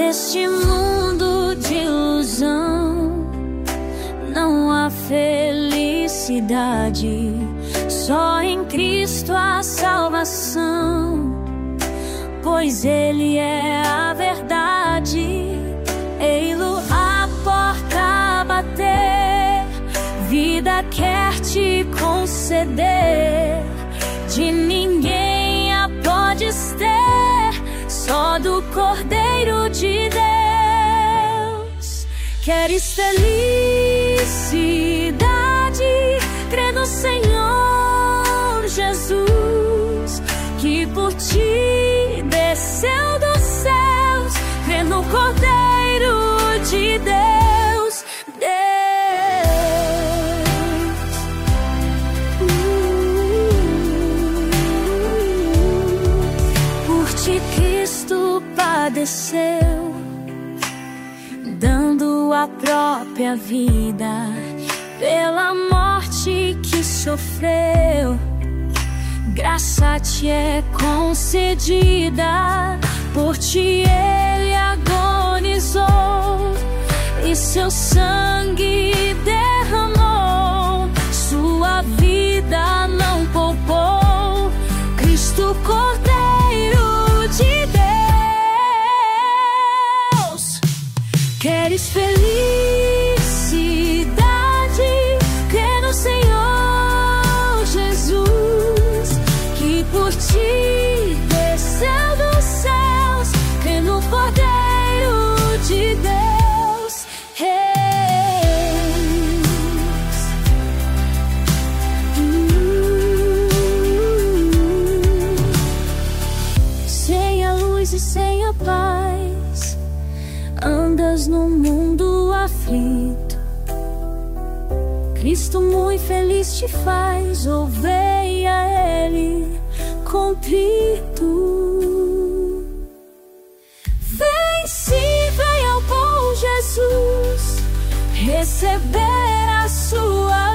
Neste mundo de ilusão não há felicidade, só em Cristo a salvação, pois Ele é a verdade. Ei-lo a porta a bater, vida quer te conceder, de ninguém a podes ter, só do Cordeiro de Deus. Queres felicidade? Crê no Senhor Jesus, que por ti desceu dos céus. Crê no Cordeiro de Deus. Por ti Cristo padeceu, dando a própria vida pela morte que sofreu. Graça te é concedida, por ti Ele agonizou e seu sangue derramou, sua vida não poupou. Cristo Cordeiro de Deus. Queres felicidade? Crê no Senhor Jesus, que por ti desceu dos céus. Crê no Cordeiro de Deus. Sem a luz e sem a paz, andas no mundo aflito. Cristo muito feliz te faz, ouve a Ele contrito. Vem sim, vem ao bom Jesus, receber a sua